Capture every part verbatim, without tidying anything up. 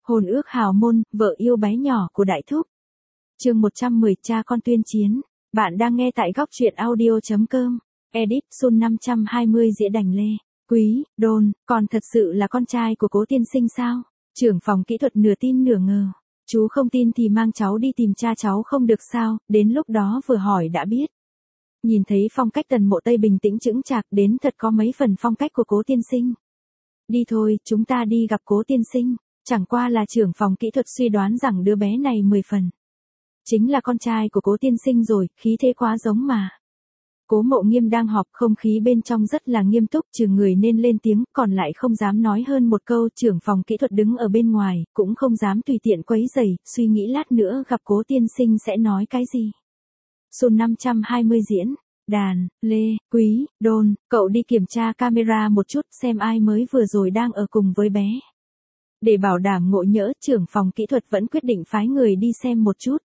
Hôn ước hào môn, vợ yêu bé nhỏ của Đại Thúc. Chương một trăm mười, cha con tuyên chiến. Bạn đang nghe tại góc truyện audio chấm com. Edit Sun năm trăm hai mươi Dĩa Đành Lê. Quý, Đôn, còn thật sự là con trai của Cố tiên sinh sao? Trưởng phòng kỹ thuật nửa tin nửa ngờ. Chú không tin thì mang cháu đi tìm cha cháu không được sao, đến lúc đó vừa hỏi đã biết. Nhìn thấy phong cách Tần Mộ Tây bình tĩnh chững chạc đến thật có mấy phần phong cách của Cố tiên sinh. Đi thôi, chúng ta đi gặp Cố tiên sinh. Chẳng qua là trưởng phòng kỹ thuật suy đoán rằng đứa bé này mười phần. Chính là con trai của Cố tiên sinh rồi, khí thế quá giống mà. Cố Mộ Nghiêm đang họp, không khí bên trong rất là nghiêm túc, trừ người nên lên tiếng, còn lại không dám nói hơn một câu. Trưởng phòng kỹ thuật đứng ở bên ngoài, cũng không dám tùy tiện quấy rầy, suy nghĩ lát nữa gặp Cố tiên sinh sẽ nói cái gì. Sun năm trăm hai mươi diễn. Đàn, Lê, Quý, Đôn, cậu đi kiểm tra camera một chút xem ai mới vừa rồi đang ở cùng với bé. Để bảo đảm ngộ nhỡ, trưởng phòng kỹ thuật vẫn quyết định phái người đi xem một chút.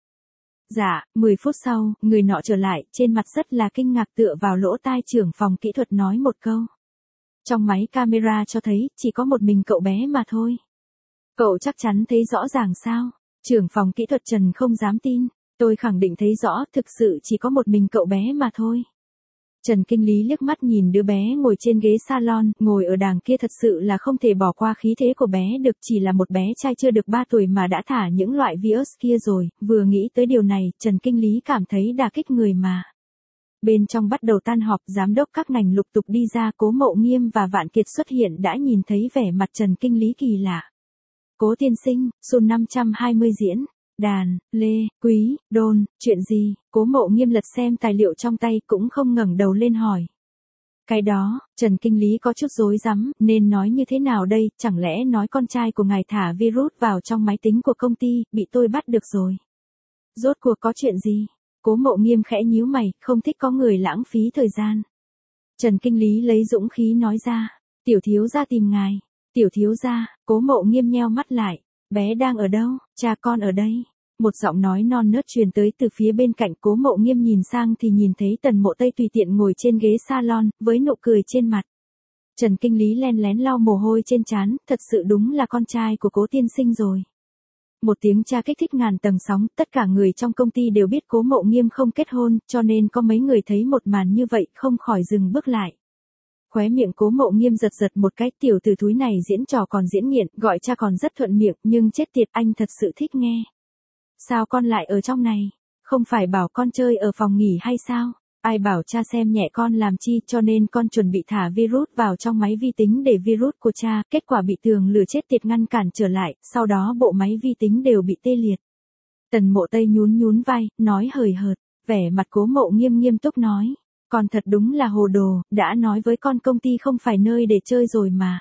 Dạ, mười phút sau, người nọ trở lại, trên mặt rất là kinh ngạc tựa vào lỗ tai trưởng phòng kỹ thuật nói một câu. Trong máy camera cho thấy, chỉ có một mình cậu bé mà thôi. Cậu chắc chắn thấy rõ ràng sao? Trưởng phòng kỹ thuật Trần không dám tin. Tôi khẳng định thấy rõ, thực sự chỉ có một mình cậu bé mà thôi. Trần Kinh Lý liếc mắt nhìn đứa bé ngồi trên ghế salon, ngồi ở đàng kia thật sự là không thể bỏ qua khí thế của bé được, chỉ là một bé trai chưa được ba tuổi mà đã thả những loại virus kia rồi, vừa nghĩ tới điều này, Trần Kinh Lý cảm thấy đả kích người mà. Bên trong bắt đầu tan họp, giám đốc các ngành lục tục đi ra, Cố Mộ Nghiêm và Vạn Kiệt xuất hiện đã nhìn thấy vẻ mặt Trần Kinh Lý kỳ lạ. Cố tiên sinh, Sun năm trăm hai mươi diễn. Đàn, Lê, Quý, Đôn, chuyện gì? Cố Mộ Nghiêm lật xem tài liệu trong tay cũng không ngẩng đầu lên hỏi. Cái đó, Trần Kinh Lý có chút rối rắm, nên nói như thế nào đây, chẳng lẽ nói con trai của ngài thả virus vào trong máy tính của công ty, bị tôi bắt được rồi. Rốt cuộc có chuyện gì? Cố Mộ Nghiêm khẽ nhíu mày, không thích có người lãng phí thời gian. Trần Kinh Lý lấy dũng khí nói ra, tiểu thiếu gia tìm ngài. Tiểu thiếu gia, Cố Mộ Nghiêm nheo mắt lại. Bé đang ở đâu? Cha con ở đây. Một giọng nói non nớt truyền tới từ phía bên cạnh. Cố Mộ Nghiêm nhìn sang thì nhìn thấy Tần Mộ Tây tùy tiện ngồi trên ghế salon, với nụ cười trên mặt. Trần Kinh Lý len lén lau mồ hôi trên trán, thật sự đúng là con trai của Cố tiên sinh rồi. Một tiếng cha kích thích ngàn tầng sóng, tất cả người trong công ty đều biết Cố Mộ Nghiêm không kết hôn, cho nên có mấy người thấy một màn như vậy không khỏi dừng bước lại. Khóe miệng Cố Mộ Nghiêm giật giật một cái, tiểu tử thúi này diễn trò còn diễn nghiện, gọi cha còn rất thuận miệng, nhưng chết tiệt anh thật sự thích nghe. Sao con lại ở trong này? Không phải bảo con chơi ở phòng nghỉ hay sao? Ai bảo cha xem nhẹ con làm chi, cho nên con chuẩn bị thả virus vào trong máy vi tính để virus của cha, kết quả bị tường lửa chết tiệt ngăn cản trở lại, sau đó bộ máy vi tính đều bị tê liệt. Tần Mộ Tây nhún nhún vai, nói hời hợt, vẻ mặt Cố Mộ Nghiêm nghiêm túc nói. Con thật đúng là hồ đồ, đã nói với con công ty không phải nơi để chơi rồi mà.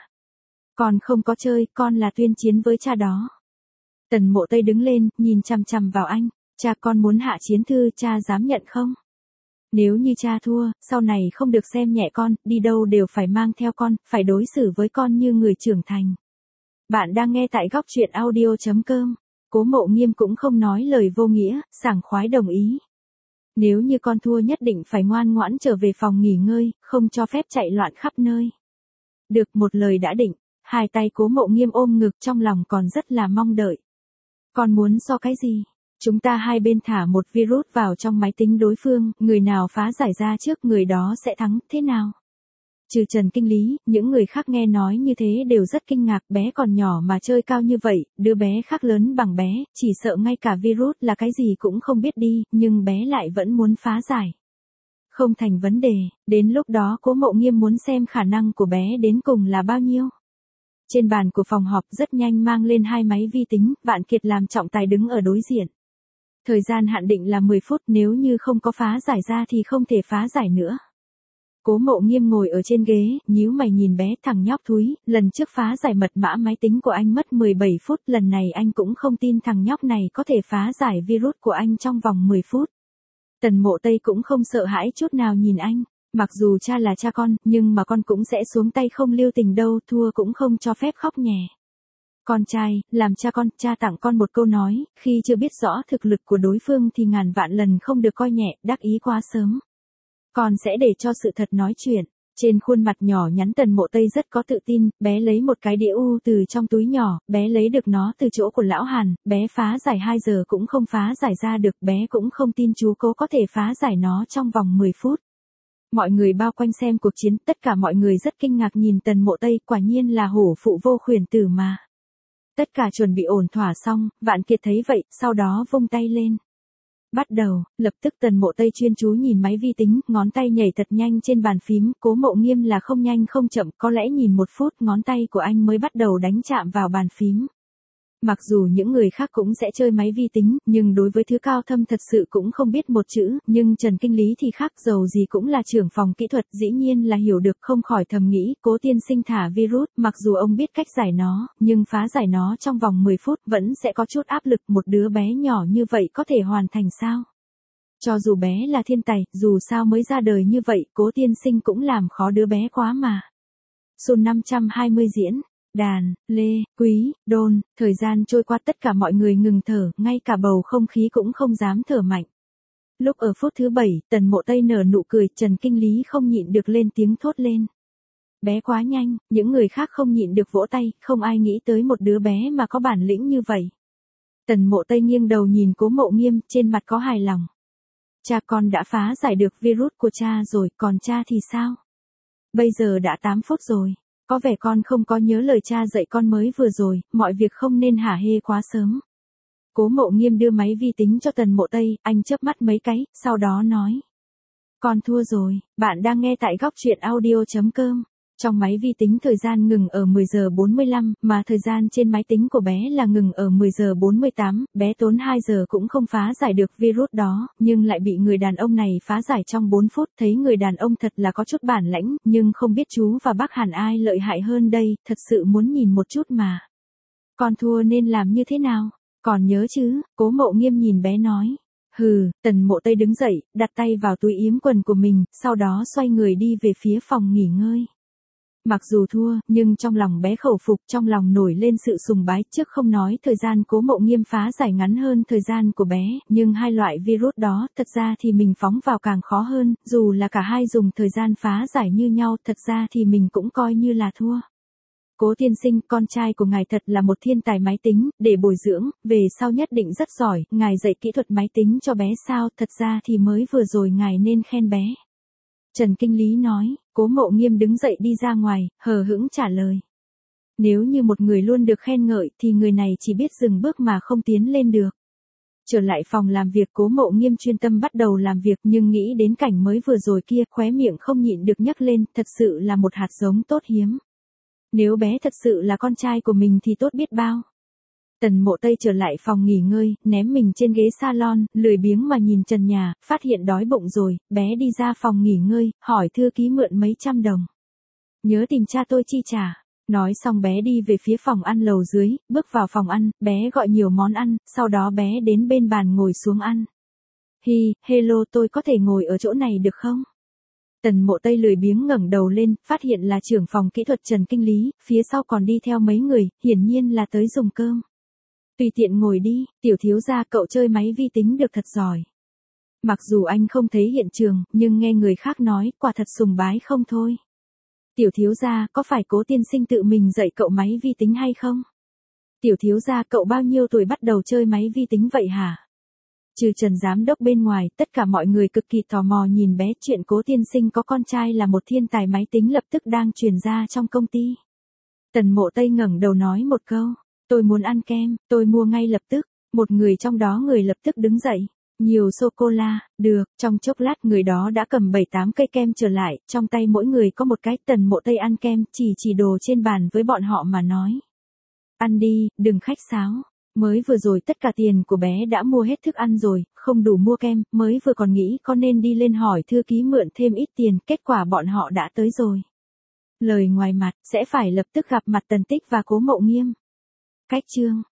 Con không có chơi, con là tuyên chiến với cha đó. Tần Mộ Tây đứng lên, nhìn chằm chằm vào anh, cha con muốn hạ chiến thư, cha dám nhận không? Nếu như cha thua, sau này không được xem nhẹ con, đi đâu đều phải mang theo con, phải đối xử với con như người trưởng thành. Bạn đang nghe tại góc truyện audio chấm com. Cố Mộ Nghiêm cũng không nói lời vô nghĩa, sảng khoái đồng ý. Nếu như con thua nhất định phải ngoan ngoãn trở về phòng nghỉ ngơi, không cho phép chạy loạn khắp nơi. Được, một lời đã định, hai tay Cố Mộ Nghiêm ôm ngực, trong lòng còn rất là mong đợi. Con muốn so cái gì? Chúng ta hai bên thả một virus vào trong máy tính đối phương, người nào phá giải ra trước người đó sẽ thắng, thế nào? Trừ Trần Kinh Lý, những người khác nghe nói như thế đều rất kinh ngạc, bé còn nhỏ mà chơi cao như vậy, đứa bé khác lớn bằng bé, chỉ sợ ngay cả virus là cái gì cũng không biết đi, nhưng bé lại vẫn muốn phá giải. Không thành vấn đề, đến lúc đó Cố Mộ Nghiêm muốn xem khả năng của bé đến cùng là bao nhiêu. Trên bàn của phòng họp rất nhanh mang lên hai máy vi tính, Vạn Kiệt làm trọng tài đứng ở đối diện. Thời gian hạn định là mười phút, nếu như không có phá giải ra thì không thể phá giải nữa. Cố Mộ Nghiêm ngồi ở trên ghế, nhíu mày nhìn bé, thằng nhóc thúi, lần trước phá giải mật mã máy tính của anh mất mười bảy phút, lần này anh cũng không tin thằng nhóc này có thể phá giải virus của anh trong vòng mười phút. Tần Mộ Tây cũng không sợ hãi chút nào nhìn anh, mặc dù cha là cha con, nhưng mà con cũng sẽ xuống tay không lưu tình đâu, thua cũng không cho phép khóc nhè. Con trai, làm cha con, cha tặng con một câu nói, khi chưa biết rõ thực lực của đối phương thì ngàn vạn lần không được coi nhẹ, đắc ý quá sớm. Con sẽ để cho sự thật nói chuyện. Trên khuôn mặt nhỏ nhắn Tần Mộ Tây rất có tự tin, bé lấy một cái đĩa u từ trong túi nhỏ, bé lấy được nó từ chỗ của lão Hàn, bé phá giải hai giờ cũng không phá giải ra được, bé cũng không tin chú Cố có thể phá giải nó trong vòng mười phút. Mọi người bao quanh xem cuộc chiến, tất cả mọi người rất kinh ngạc nhìn Tần Mộ Tây, quả nhiên là hổ phụ vô khuyển tử mà. Tất cả chuẩn bị ổn thỏa xong, Vạn Kiệt thấy vậy, sau đó vung tay lên. Bắt đầu, lập tức Tần Mộ Tây chuyên chú nhìn máy vi tính, ngón tay nhảy thật nhanh trên bàn phím, Cố Mộ Nghiêm là không nhanh không chậm, có lẽ nhìn một phút ngón tay của anh mới bắt đầu đánh chạm vào bàn phím. Mặc dù những người khác cũng sẽ chơi máy vi tính, nhưng đối với thứ cao thâm thật sự cũng không biết một chữ, nhưng Trần Kinh Lý thì khác, dầu gì cũng là trưởng phòng kỹ thuật, dĩ nhiên là hiểu được, không khỏi thầm nghĩ, Cố tiên sinh thả virus, mặc dù ông biết cách giải nó, nhưng phá giải nó trong vòng mười phút vẫn sẽ có chút áp lực, một đứa bé nhỏ như vậy có thể hoàn thành sao? Cho dù bé là thiên tài, dù sao mới ra đời như vậy, Cố tiên sinh cũng làm khó đứa bé quá mà. Sun năm trăm hai mươi diễn. Đàn, Lê, Quý, Đôn, thời gian trôi qua tất cả mọi người ngừng thở, ngay cả bầu không khí cũng không dám thở mạnh. Lúc ở phút thứ bảy, Tần Mộ Tây nở nụ cười, Trần Kinh Lý không nhịn được lên tiếng thốt lên. Bé quá nhanh, những người khác không nhịn được vỗ tay, không ai nghĩ tới một đứa bé mà có bản lĩnh như vậy. Tần Mộ Tây nghiêng đầu nhìn Cố Mộ Nghiêm, trên mặt có hài lòng. Cha con đã phá giải được virus của cha rồi, còn cha thì sao? Bây giờ đã tám phút rồi. Có vẻ con không có nhớ lời cha dạy con mới vừa rồi, mọi việc không nên hả hê quá sớm. Cố Mộ Nghiêm đưa máy vi tính cho Tần Mộ Tây, anh chớp mắt mấy cái, sau đó nói. Con thua rồi, bạn đang nghe tại góc truyện audio chấm com. Trong máy vi tính thời gian ngừng ở mười giờ bốn mươi lăm, mà thời gian trên máy tính của bé là ngừng ở mười giờ bốn mươi tám, bé tốn hai giờ cũng không phá giải được virus đó, nhưng lại bị người đàn ông này phá giải trong bốn phút, thấy người đàn ông thật là có chút bản lãnh, nhưng không biết chú và bác Hàn ai lợi hại hơn đây, thật sự muốn nhìn một chút mà. Con thua nên làm như thế nào? Còn nhớ chứ? Cố Mộ Nghiêm nhìn bé nói. Hừ, Tần Mộ Tây đứng dậy, đặt tay vào túi yếm quần của mình, sau đó xoay người đi về phía phòng nghỉ ngơi. Mặc dù thua, nhưng trong lòng bé khẩu phục, trong lòng nổi lên sự sùng bái, trước không nói thời gian Cố Mộ Nghiêm phá giải ngắn hơn thời gian của bé, nhưng hai loại virus đó, thật ra thì mình phóng vào càng khó hơn, dù là cả hai dùng thời gian phá giải như nhau, thật ra thì mình cũng coi như là thua. Cố tiên sinh, con trai của ngài thật là một thiên tài máy tính, để bồi dưỡng, về sau nhất định rất giỏi, ngài dạy kỹ thuật máy tính cho bé sao, thật ra thì mới vừa rồi ngài nên khen bé. Trần Kinh Lý nói, Cố Mộ Nghiêm đứng dậy đi ra ngoài, hờ hững trả lời. Nếu như một người luôn được khen ngợi thì người này chỉ biết dừng bước mà không tiến lên được. Trở lại phòng làm việc, Cố Mộ Nghiêm chuyên tâm bắt đầu làm việc, nhưng nghĩ đến cảnh mới vừa rồi kia, khóe miệng không nhịn được nhắc lên, thật sự là một hạt giống tốt hiếm. Nếu bé thật sự là con trai của mình thì tốt biết bao. Tần Mộ Tây trở lại phòng nghỉ ngơi, ném mình trên ghế salon, lười biếng mà nhìn trần nhà, phát hiện đói bụng rồi, bé đi ra phòng nghỉ ngơi, hỏi thư ký mượn mấy trăm đồng. Nhớ tìm cha tôi chi trả. Nói xong bé đi về phía phòng ăn lầu dưới, bước vào phòng ăn, bé gọi nhiều món ăn, sau đó bé đến bên bàn ngồi xuống ăn. Hi, hello, tôi có thể ngồi ở chỗ này được không? Tần Mộ Tây lười biếng ngẩng đầu lên, phát hiện là trưởng phòng kỹ thuật Trần Kinh Lý, phía sau còn đi theo mấy người, hiển nhiên là tới dùng cơm. Tùy tiện ngồi đi, tiểu thiếu gia, cậu chơi máy vi tính được thật giỏi. Mặc dù anh không thấy hiện trường, nhưng nghe người khác nói, quả thật sùng bái không thôi. Tiểu thiếu gia, có phải Cố tiên sinh tự mình dạy cậu máy vi tính hay không? Tiểu thiếu gia, cậu bao nhiêu tuổi bắt đầu chơi máy vi tính vậy hả? Trừ Trần giám đốc bên ngoài, tất cả mọi người cực kỳ tò mò nhìn bé, chuyện Cố tiên sinh có con trai là một thiên tài máy tính lập tức đang truyền ra trong công ty. Tần Mộ Tây ngẩng đầu nói một câu. Tôi muốn ăn kem, tôi mua ngay lập tức. Một người trong đó người lập tức đứng dậy. Nhiều sô-cô-la, được, trong chốc lát người đó đã cầm bảy tám cây kem trở lại, trong tay mỗi người có một cái. Tần Mộ Tây ăn kem, chỉ chỉ đồ trên bàn với bọn họ mà nói. Ăn đi, đừng khách sáo. Mới vừa rồi tất cả tiền của bé đã mua hết thức ăn rồi, không đủ mua kem, mới vừa còn nghĩ có nên đi lên hỏi thư ký mượn thêm ít tiền, kết quả bọn họ đã tới rồi. Lời ngoài mặt, sẽ phải lập tức gặp mặt Tần Tích và Cố Mộ Nghiêm. Cách chương